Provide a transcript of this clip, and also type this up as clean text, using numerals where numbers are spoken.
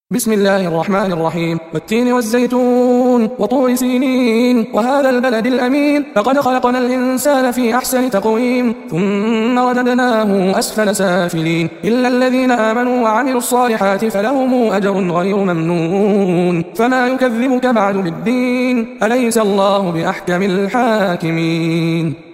بسم الله الرحمن الرحيم. والتين والزيتون وطور سينين وهذا البلد الأمين لقد خلقنا الإنسان في أحسن تقويم ثم رددناه أسفل سافلين إلا الذين آمنوا وعملوا الصالحات فلهم أجر غير ممنون. فما يكذبك بعد بالدين؟ أليس الله بأحكم الحاكمين؟